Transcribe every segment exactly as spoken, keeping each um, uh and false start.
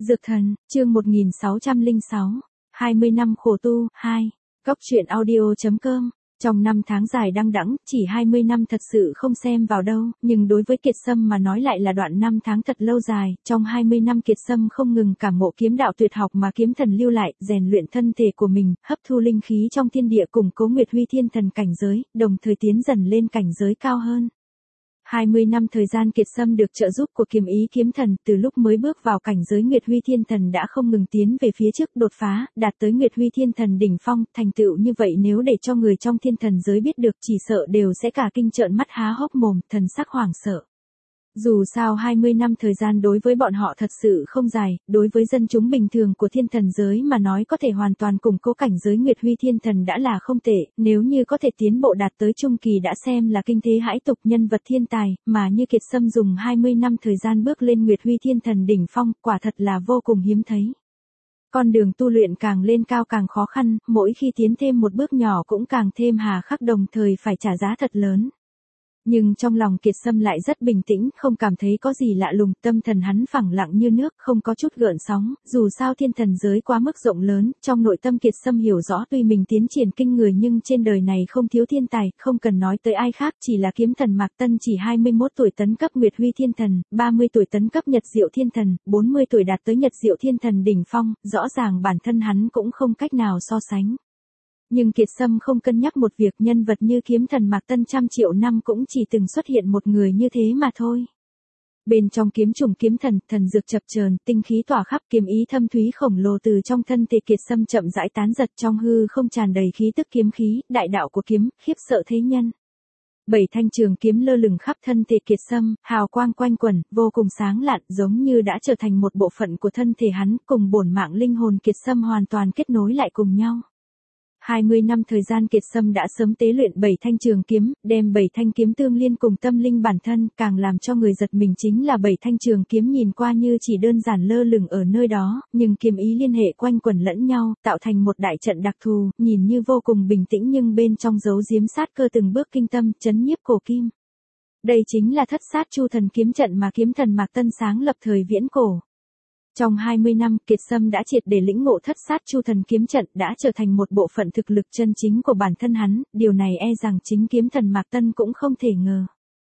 Dược thần, chương một nghìn sáu trăm lẻ sáu, hai mươi năm khổ tu, hai. Cóc truyện audio.com. Trong năm tháng dài đăng đẵng, chỉ hai mươi năm thật sự không xem vào đâu, nhưng đối với Kiệt Sâm mà nói lại là đoạn năm tháng thật lâu dài. Trong hai mươi năm Kiệt Sâm không ngừng cảm ngộ kiếm đạo tuyệt học mà kiếm thần lưu lại, rèn luyện thân thể của mình, hấp thu linh khí trong thiên địa, củng cố Nguyệt Huy Thiên Thần cảnh giới, đồng thời tiến dần lên cảnh giới cao hơn. hai mươi năm thời gian Kiệt Sâm được trợ giúp của kiếm ý kiếm thần, từ lúc mới bước vào cảnh giới Nguyệt Huy Thiên Thần đã không ngừng tiến về phía trước, đột phá, đạt tới Nguyệt Huy Thiên Thần đỉnh phong. Thành tựu như vậy nếu để cho người trong thiên thần giới biết được, chỉ sợ đều sẽ cả kinh trợn mắt há hốc mồm, thần sắc hoảng sợ. Dù sao hai mươi năm thời gian đối với bọn họ thật sự không dài, đối với dân chúng bình thường của thiên thần giới mà nói có thể hoàn toàn củng cố cảnh giới Nguyệt Huy Thiên Thần đã là không tệ, nếu như có thể tiến bộ đạt tới trung kỳ đã xem là kinh thế hãi tục, nhân vật thiên tài, mà như Kiệt Sâm dùng hai mươi năm thời gian bước lên Nguyệt Huy Thiên Thần đỉnh phong, quả thật là vô cùng hiếm thấy. Con đường tu luyện càng lên cao càng khó khăn, mỗi khi tiến thêm một bước nhỏ cũng càng thêm hà khắc, đồng thời phải trả giá thật lớn. Nhưng trong lòng Kiệt Sâm lại rất bình tĩnh, không cảm thấy có gì lạ lùng, tâm thần hắn phẳng lặng như nước, không có chút gợn sóng, dù sao thiên thần giới quá mức rộng lớn, trong nội tâm Kiệt Sâm hiểu rõ tuy mình tiến triển kinh người nhưng trên đời này không thiếu thiên tài, không cần nói tới ai khác, chỉ là kiếm thần Mạc Tân chỉ hai mươi mốt tuổi tấn cấp Nguyệt Huy Thiên Thần, ba mươi tuổi tấn cấp Nhật Diệu Thiên Thần, bốn mươi tuổi đạt tới Nhật Diệu Thiên Thần đỉnh phong, rõ ràng bản thân hắn cũng không cách nào so sánh. Nhưng Kiệt Sâm không cân nhắc một việc, nhân vật như kiếm thần Mạc Tân trăm triệu năm cũng chỉ từng xuất hiện một người như thế mà thôi. Bên trong kiếm trùng kiếm thần, thần dược chập chờn, tinh khí tỏa khắp, kiếm ý thâm thúy khổng lồ từ trong thân thể Kiệt Sâm chậm rãi tán giật, trong hư không tràn đầy khí tức kiếm khí, đại đạo của kiếm, khiếp sợ thế nhân. Bảy thanh trường kiếm lơ lửng khắp thân thể Kiệt Sâm, hào quang quanh quẩn, vô cùng sáng lạn, giống như đã trở thành một bộ phận của thân thể hắn, cùng bổn mạng linh hồn Kiệt Sâm hoàn toàn kết nối lại cùng nhau. hai mươi năm thời gian Kiệt Sâm đã sớm tế luyện bảy thanh trường kiếm, đem bảy thanh kiếm tương liên cùng tâm linh bản thân, càng làm cho người giật mình chính là bảy thanh trường kiếm nhìn qua như chỉ đơn giản lơ lửng ở nơi đó, nhưng kiếm ý liên hệ quanh quẩn lẫn nhau, tạo thành một đại trận đặc thù, nhìn như vô cùng bình tĩnh nhưng bên trong giấu giếm sát cơ từng bước kinh tâm, chấn nhiếp cổ kim. Đây chính là Thất Sát Chu Thần kiếm trận mà kiếm thần Mạc Tân sáng lập thời viễn cổ. Trong hai mươi năm, Kiệt Sâm đã triệt để lĩnh ngộ Thất Sát Chu Thần kiếm trận, đã trở thành một bộ phận thực lực chân chính của bản thân hắn, điều này e rằng chính kiếm thần Mạc Tân cũng không thể ngờ.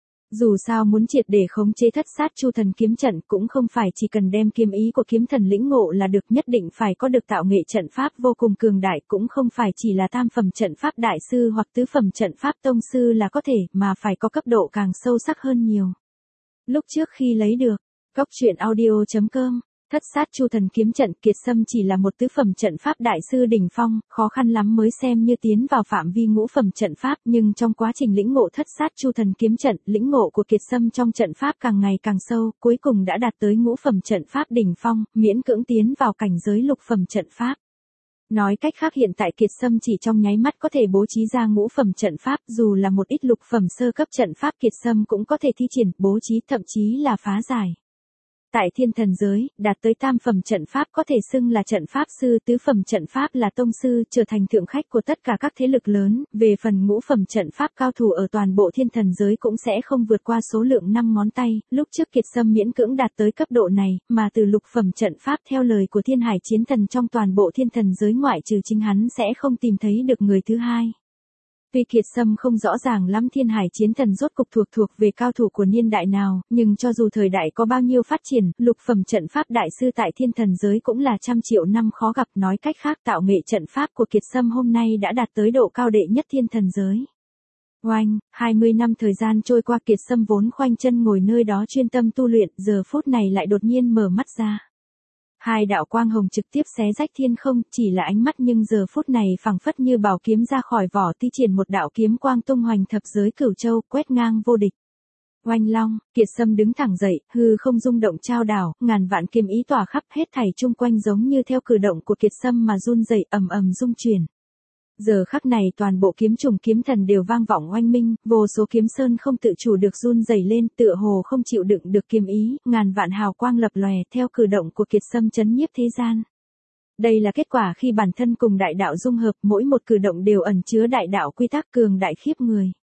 Dù sao muốn triệt để khống chế Thất Sát Chu Thần kiếm trận cũng không phải chỉ cần đem kiếm ý của kiếm thần lĩnh ngộ là được, nhất định phải có được tạo nghệ trận pháp vô cùng cường đại, cũng không phải chỉ là tam phẩm trận pháp đại sư hoặc tứ phẩm trận pháp tông sư là có thể, mà phải có cấp độ càng sâu sắc hơn nhiều. Lúc trước khi lấy được Cóc truyện audio.com Thất Sát Chu Thần kiếm trận, Kiệt Sâm chỉ là một tứ phẩm trận pháp đại sư đỉnh phong, khó khăn lắm mới xem như tiến vào phạm vi ngũ phẩm trận pháp, nhưng trong quá trình lĩnh ngộ Thất Sát Chu Thần kiếm trận, lĩnh ngộ của Kiệt Sâm trong trận pháp càng ngày càng sâu, cuối cùng đã đạt tới ngũ phẩm trận pháp đỉnh phong, miễn cưỡng tiến vào cảnh giới lục phẩm trận pháp. Nói cách khác hiện tại Kiệt Sâm chỉ trong nháy mắt có thể bố trí ra ngũ phẩm trận pháp, dù là một ít lục phẩm sơ cấp trận pháp Kiệt Sâm cũng có thể thi triển, bố trí, thậm chí là phá giải. Tại thiên thần giới, đạt tới tam phẩm trận pháp có thể xưng là trận pháp sư, tứ phẩm trận pháp là tông sư, trở thành thượng khách của tất cả các thế lực lớn, về phần ngũ phẩm trận pháp cao thủ ở toàn bộ thiên thần giới cũng sẽ không vượt qua số lượng năm ngón tay, lúc trước Kiệt Sâm miễn cưỡng đạt tới cấp độ này, mà từ lục phẩm trận pháp theo lời của Thiên Hải Chiến Thần trong toàn bộ thiên thần giới ngoại trừ chính hắn sẽ không tìm thấy được người thứ hai. Tuy Kiệt Sâm không rõ ràng lắm Thiên Hải Chiến Thần rốt cục thuộc thuộc về cao thủ của niên đại nào, nhưng cho dù thời đại có bao nhiêu phát triển, lục phẩm trận pháp đại sư tại thiên thần giới cũng là trăm triệu năm khó gặp, nói cách khác tạo nghệ trận pháp của Kiệt Sâm hôm nay đã đạt tới độ cao đệ nhất thiên thần giới. Oanh, hai mươi năm thời gian trôi qua Kiệt Sâm vốn khoanh chân ngồi nơi đó chuyên tâm tu luyện, giờ phút này lại đột nhiên mở mắt ra. Hai đạo quang hồng trực tiếp xé rách thiên không, chỉ là ánh mắt nhưng giờ phút này phẳng phất như bảo kiếm ra khỏi vỏ, thi triển một đạo kiếm quang tung hoành thập giới cửu châu, quét ngang vô địch. Oanh long, Kiệt Sâm đứng thẳng dậy, hư không rung động trao đảo, ngàn vạn kiếm ý tỏa khắp, hết thảy chung quanh giống như theo cử động của Kiệt Sâm mà run rẩy, ầm ầm rung chuyển. Giờ khắc này toàn bộ kiếm trùng kiếm thần đều vang vọng oanh minh, vô số kiếm sơn không tự chủ được run rẩy lên, tựa hồ không chịu đựng được kiếm ý, ngàn vạn hào quang lập lòe theo cử động của Kiệt Sâm chấn nhiếp thế gian. Đây là kết quả khi bản thân cùng đại đạo dung hợp, mỗi một cử động đều ẩn chứa đại đạo quy tắc cường đại khiếp người.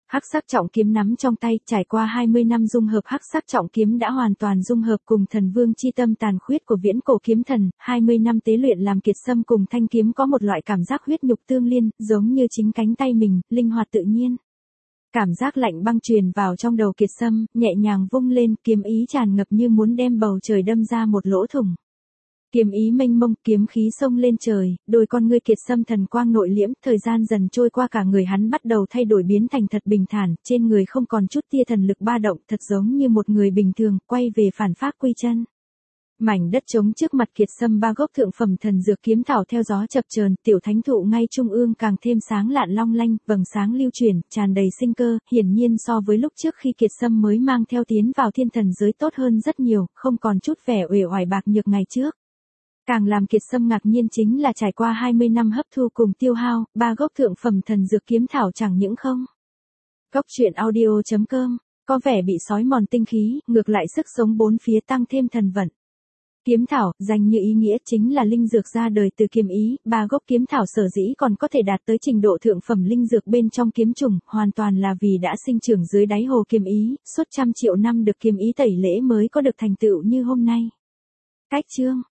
Hắc sắc trọng kiếm nắm trong tay, trải qua hai mươi năm dung hợp, hắc sắc trọng kiếm đã hoàn toàn dung hợp cùng thần vương chi tâm tàn khuyết của viễn cổ kiếm thần, hai mươi năm tế luyện làm Kiệt Sâm cùng thanh kiếm có một loại cảm giác huyết nhục tương liên, giống như chính cánh tay mình, linh hoạt tự nhiên. Cảm giác lạnh băng truyền vào trong đầu Kiệt Sâm, nhẹ nhàng vung lên, kiếm ý tràn ngập như muốn đem bầu trời đâm ra một lỗ thủng. Kiếm ý mênh mông, kiếm khí xông lên trời, đôi con ngươi Kiệt Sâm thần quang nội liễm, thời gian dần trôi qua cả người hắn bắt đầu thay đổi biến thành thật bình thản, trên người không còn chút tia thần lực ba động, thật giống như một người bình thường, quay về phản phác quy chân. Mảnh đất trống trước mặt Kiệt Sâm, ba gốc thượng phẩm thần dược kiếm thảo theo gió chập chờn, tiểu thánh thụ ngay trung ương càng thêm sáng lạn long lanh, vầng sáng lưu chuyển, tràn đầy sinh cơ, hiển nhiên so với lúc trước khi Kiệt Sâm mới mang theo tiến vào thiên thần giới tốt hơn rất nhiều, không còn chút vẻ uể oải bạc nhược ngày trước. Càng làm Kiệt Sâm ngạc nhiên chính là trải qua hai mươi năm hấp thu cùng tiêu hao, ba gốc thượng phẩm thần dược kiếm thảo chẳng những không. Góc truyện audio chấm com, có vẻ bị sói mòn tinh khí, ngược lại sức sống bốn phía tăng thêm thần vận. Kiếm thảo, danh như ý nghĩa chính là linh dược ra đời từ kiếm ý, ba gốc kiếm thảo sở dĩ còn có thể đạt tới trình độ thượng phẩm linh dược bên trong kiếm trùng, hoàn toàn là vì đã sinh trưởng dưới đáy hồ kiếm ý, suốt trăm triệu năm được kiếm ý tẩy lễ mới có được thành tựu như hôm nay. Cách chương